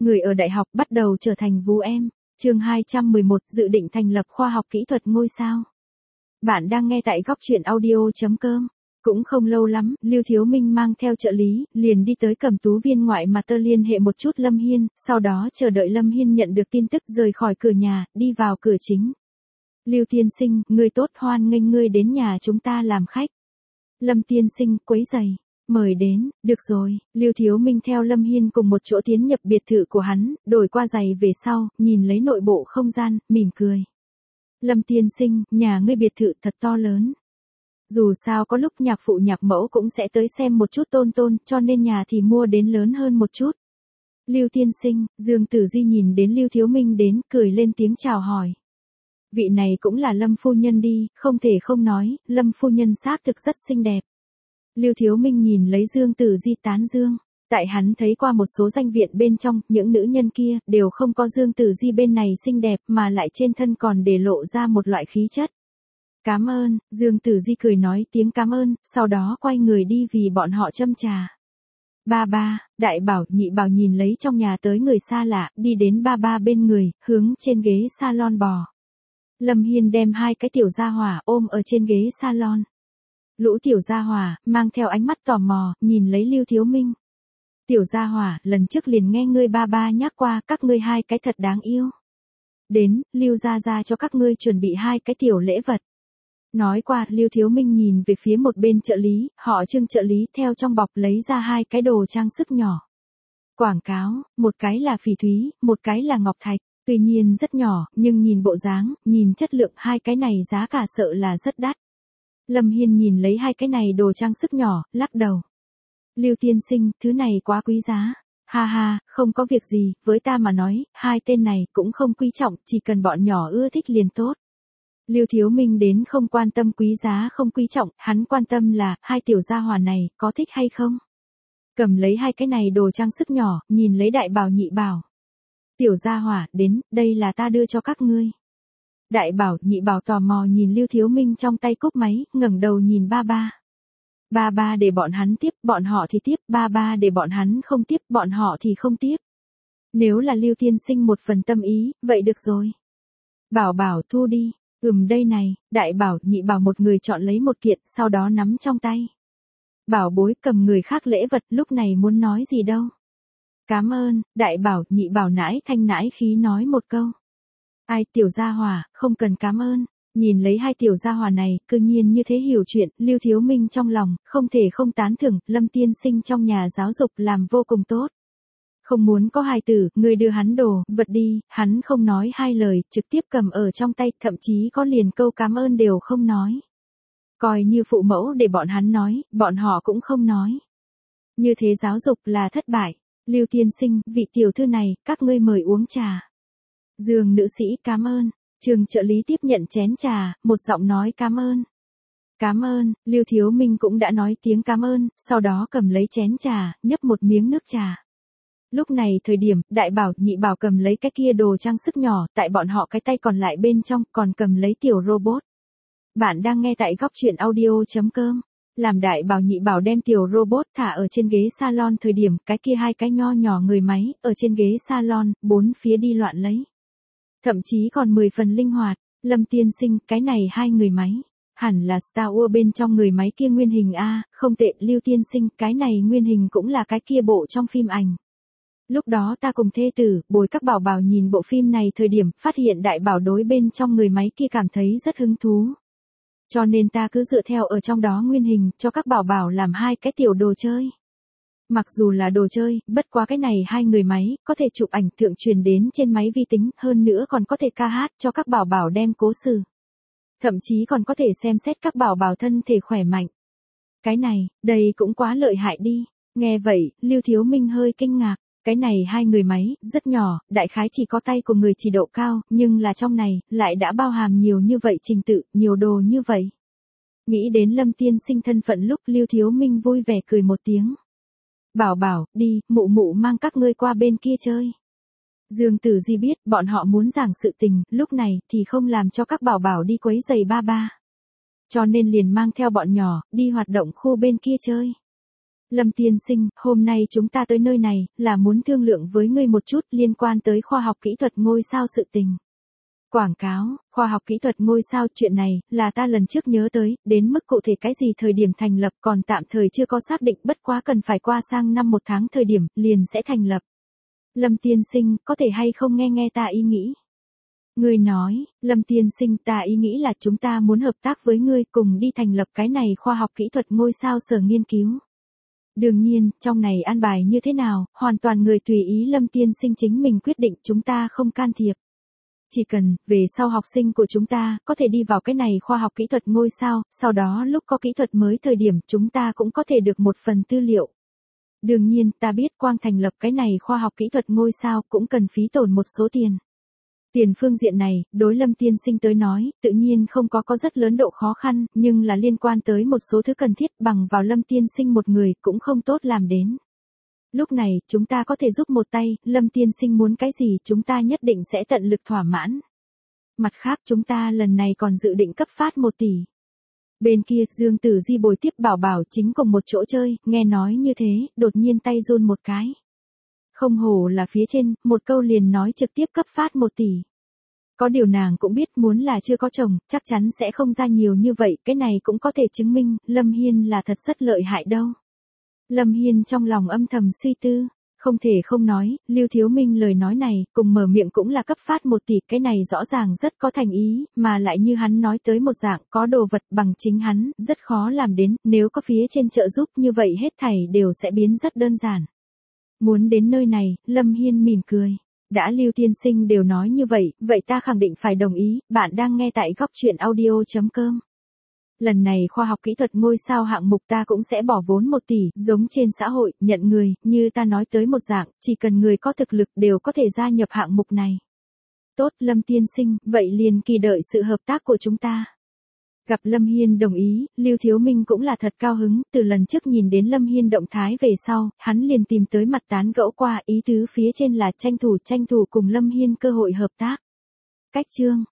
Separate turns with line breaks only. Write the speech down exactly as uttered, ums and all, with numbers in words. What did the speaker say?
người ở đại học bắt đầu trở thành vú em. Chương hai trăm mười một, dự định thành lập khoa học kỹ thuật ngôi sao. Bạn đang nghe tại góc truyện audio chấm com. Cũng không lâu lắm, Lưu Thiếu Minh mang theo trợ lý, liền đi tới Cẩm Tú viên ngoại mà tơ liên hệ một chút Lâm Hiên, sau đó chờ đợi Lâm Hiên nhận được tin tức rời khỏi cửa nhà, đi vào cửa chính. Lưu tiên sinh, ngươi tốt, hoan nghênh ngươi đến nhà chúng ta làm khách. Lâm tiên sinh, quấy rầy, mời đến. Được rồi. Lưu Thiếu Minh theo Lâm Hiên cùng một chỗ tiến nhập biệt thự của hắn, đổi qua giày về sau, nhìn lấy nội bộ không gian, mỉm cười. Lâm tiên sinh, nhà ngươi biệt thự thật to lớn. Dù sao có lúc nhạc phụ nhạc mẫu cũng sẽ tới xem một chút tôn tôn, cho nên nhà thì mua đến lớn hơn một chút. Lưu tiên sinh, Dương Tử Di nhìn đến Lưu Thiếu Minh đến, cười lên tiếng chào hỏi. Vị này cũng là Lâm phu nhân đi, không thể không nói, Lâm phu nhân xác thực rất xinh đẹp. Lưu Thiếu Minh nhìn lấy Dương Tử Di tán dương. Tại hắn thấy qua một số danh viện bên trong, những nữ nhân kia, đều không có Dương Tử Di bên này xinh đẹp, mà lại trên thân còn để lộ ra một loại khí chất. Cảm ơn, Dương Tử Di cười nói tiếng cảm ơn, sau đó quay người đi vì bọn họ châm trà. Ba ba, đại bảo, nhị bảo nhìn lấy trong nhà tới người xa lạ, đi đến ba ba bên người, hướng trên ghế salon bò. Lâm Hiên đem hai cái tiểu gia hỏa ôm ở trên ghế salon. Lũ tiểu gia hỏa, mang theo ánh mắt tò mò, nhìn lấy Lưu Thiếu Minh. Tiểu gia hỏa, lần trước liền nghe ngươi ba ba nhắc qua, các ngươi hai cái thật đáng yêu. Đến, Lưu gia gia cho các ngươi chuẩn bị hai cái tiểu lễ vật. Nói qua, Lưu Thiếu Minh nhìn về phía một bên trợ lý, họ Trương trợ lý theo trong bọc lấy ra hai cái đồ trang sức nhỏ. Quảng cáo, một cái là phỉ thúy, một cái là ngọc thạch, tuy nhiên rất nhỏ, nhưng nhìn bộ dáng, nhìn chất lượng hai cái này giá cả sợ là rất đắt. Lâm Hiên nhìn lấy hai cái này đồ trang sức nhỏ, lắc đầu. Lưu tiên sinh, thứ này quá quý giá. Ha ha, không có việc gì, với ta mà nói, hai tên này cũng không quý trọng, chỉ cần bọn nhỏ ưa thích liền tốt. Lưu Thiếu Minh đến không quan tâm quý giá không quý trọng, hắn quan tâm là, hai tiểu gia hỏa này, có thích hay không? Cầm lấy hai cái này đồ trang sức nhỏ, nhìn lấy đại bảo nhị bảo. Tiểu gia hỏa, đến, đây là ta đưa cho các ngươi. Đại bảo, nhị bảo tò mò nhìn Lưu Thiếu Minh trong tay cúp máy, ngẩng đầu nhìn ba ba. Ba ba để bọn hắn tiếp, bọn họ thì tiếp, ba ba để bọn hắn không tiếp, bọn họ thì không tiếp. Nếu là Lưu tiên sinh một phần tâm ý, vậy được rồi. Bảo bảo thu đi. Ừm đây này, đại bảo, nhị bảo một người chọn lấy một kiện, sau đó nắm trong tay. Bảo bối cầm người khác lễ vật, lúc này muốn nói gì đâu. Cảm ơn, đại bảo, nhị bảo nãi thanh nãi khí nói một câu. Ai tiểu gia hòa, không cần cảm ơn. Nhìn lấy hai tiểu gia hòa này, cư nhiên như thế hiểu chuyện, Lưu Thiếu Minh trong lòng, không thể không tán thưởng, Lâm tiên sinh trong nhà giáo dục làm vô cùng tốt. Không muốn có hài tử, người đưa hắn đồ, vật đi, hắn không nói hai lời, trực tiếp cầm ở trong tay, thậm chí có liền câu cảm ơn đều không nói. Coi như phụ mẫu để bọn hắn nói, bọn họ cũng không nói. Như thế giáo dục là thất bại. Lưu tiên sinh, vị tiểu thư này, các ngươi mời uống trà. Dương nữ sĩ cảm ơn. Trường trợ lý tiếp nhận chén trà, một giọng nói cảm ơn. Cảm ơn, Lưu Thiếu Minh cũng đã nói tiếng cảm ơn, sau đó cầm lấy chén trà, nhấp một miếng nước trà. Lúc này thời điểm, đại bảo, nhị bảo cầm lấy cái kia đồ trang sức nhỏ, tại bọn họ cái tay còn lại bên trong, còn cầm lấy tiểu robot. Bạn đang nghe tại góc truyện audio chấm com. Làm đại bảo nhị bảo đem tiểu robot thả ở trên ghế salon thời điểm, cái kia hai cái nho nhỏ người máy, ở trên ghế salon, bốn phía đi loạn lấy. Thậm chí còn mười phần linh hoạt. Lâm tiên sinh, cái này hai người máy. Hẳn là Star Wars bên trong người máy kia nguyên hình A, không tệ, Lưu tiên sinh, cái này nguyên hình cũng là cái kia bộ trong phim ảnh. Lúc đó ta cùng thê tử, bồi các bảo bảo nhìn bộ phim này thời điểm, phát hiện đại bảo đối bên trong người máy kia cảm thấy rất hứng thú. Cho nên ta cứ dựa theo ở trong đó nguyên hình, cho các bảo bảo làm hai cái tiểu đồ chơi. Mặc dù là đồ chơi, bất quá cái này hai người máy, có thể chụp ảnh thượng truyền đến trên máy vi tính, hơn nữa còn có thể ca hát cho các bảo bảo đem cố sự. Thậm chí còn có thể xem xét các bảo bảo thân thể khỏe mạnh. Cái này, đây cũng quá lợi hại đi. Nghe vậy, Lưu Thiếu Minh hơi kinh ngạc. Cái này hai người máy, rất nhỏ, đại khái chỉ có tay của người chỉ độ cao, nhưng là trong này, lại đã bao hàm nhiều như vậy trình tự, nhiều đồ như vậy. Nghĩ đến Lâm tiên sinh thân phận lúc Lưu Thiếu Minh vui vẻ cười một tiếng. Bảo bảo, đi, mụ mụ mang các ngươi qua bên kia chơi. Dương Tử Di biết, bọn họ muốn giảng sự tình, lúc này, thì không làm cho các bảo bảo đi quấy giày ba ba. Cho nên liền mang theo bọn nhỏ, đi hoạt động khu bên kia chơi. Lâm tiên sinh, hôm nay chúng ta tới nơi này, là muốn thương lượng với ngươi một chút liên quan tới khoa học kỹ thuật ngôi sao sự tình. Quảng cáo, khoa học kỹ thuật ngôi sao chuyện này, là ta lần trước nhớ tới, đến mức cụ thể cái gì thời điểm thành lập còn tạm thời chưa có xác định, bất quá cần phải qua sang năm một tháng thời điểm, liền sẽ thành lập. Lâm tiên sinh, có thể hay không nghe nghe ta ý nghĩ? Ngươi nói, Lâm tiên sinh, ta ý nghĩ là chúng ta muốn hợp tác với ngươi cùng đi thành lập cái này khoa học kỹ thuật ngôi sao sở nghiên cứu. Đương nhiên, trong này an bài như thế nào, hoàn toàn người tùy ý Lâm tiên sinh chính mình quyết định, chúng ta không can thiệp. Chỉ cần, về sau học sinh của chúng ta, có thể đi vào cái này khoa học kỹ thuật ngôi sao, sau đó lúc có kỹ thuật mới thời điểm chúng ta cũng có thể được một phần tư liệu. Đương nhiên, ta biết quang thành lập cái này khoa học kỹ thuật ngôi sao cũng cần phí tổn một số tiền. Tiền phương diện này, đối Lâm tiên sinh tới nói, tự nhiên không có có rất lớn độ khó khăn, nhưng là liên quan tới một số thứ cần thiết bằng vào Lâm tiên sinh một người cũng không tốt làm đến. Lúc này, chúng ta có thể giúp một tay, Lâm tiên sinh muốn cái gì chúng ta nhất định sẽ tận lực thỏa mãn. Mặt khác chúng ta lần này còn dự định cấp phát một tỷ. Bên kia, Dương Tử Di bồi tiếp Bảo Bảo chính cùng một chỗ chơi, nghe nói như thế, đột nhiên tay run một cái. Không hổ là phía trên, một câu liền nói trực tiếp cấp phát một tỷ. Có điều nàng cũng biết muốn là chưa có chồng, chắc chắn sẽ không ra nhiều như vậy, cái này cũng có thể chứng minh, Lâm Hiên là thật rất lợi hại đâu. Lâm Hiên trong lòng âm thầm suy tư, không thể không nói, Lưu Thiếu Minh lời nói này, cùng mở miệng cũng là cấp phát một tỷ, cái này rõ ràng rất có thành ý, mà lại như hắn nói tới một dạng, có đồ vật bằng chính hắn, rất khó làm đến, nếu có phía trên trợ giúp như vậy hết thảy đều sẽ biến rất đơn giản. Muốn đến nơi này, Lâm Hiên mỉm cười. Đã Lưu tiên sinh đều nói như vậy, vậy ta khẳng định phải đồng ý, bạn đang nghe tại góc truyện audio chấm com. Lần này khoa học kỹ thuật ngôi sao hạng mục ta cũng sẽ bỏ vốn một tỷ, giống trên xã hội, nhận người, như ta nói tới một dạng, chỉ cần người có thực lực đều có thể gia nhập hạng mục này. Tốt Lâm tiên sinh, vậy liền kỳ đợi sự hợp tác của chúng ta. Gặp Lâm Hiên đồng ý, Lưu Thiếu Minh cũng là thật cao hứng, từ lần trước nhìn đến Lâm Hiên động thái về sau, hắn liền tìm tới mặt tán gẫu qua, ý tứ phía trên là tranh thủ tranh thủ cùng Lâm Hiên cơ hội hợp tác. Cách chương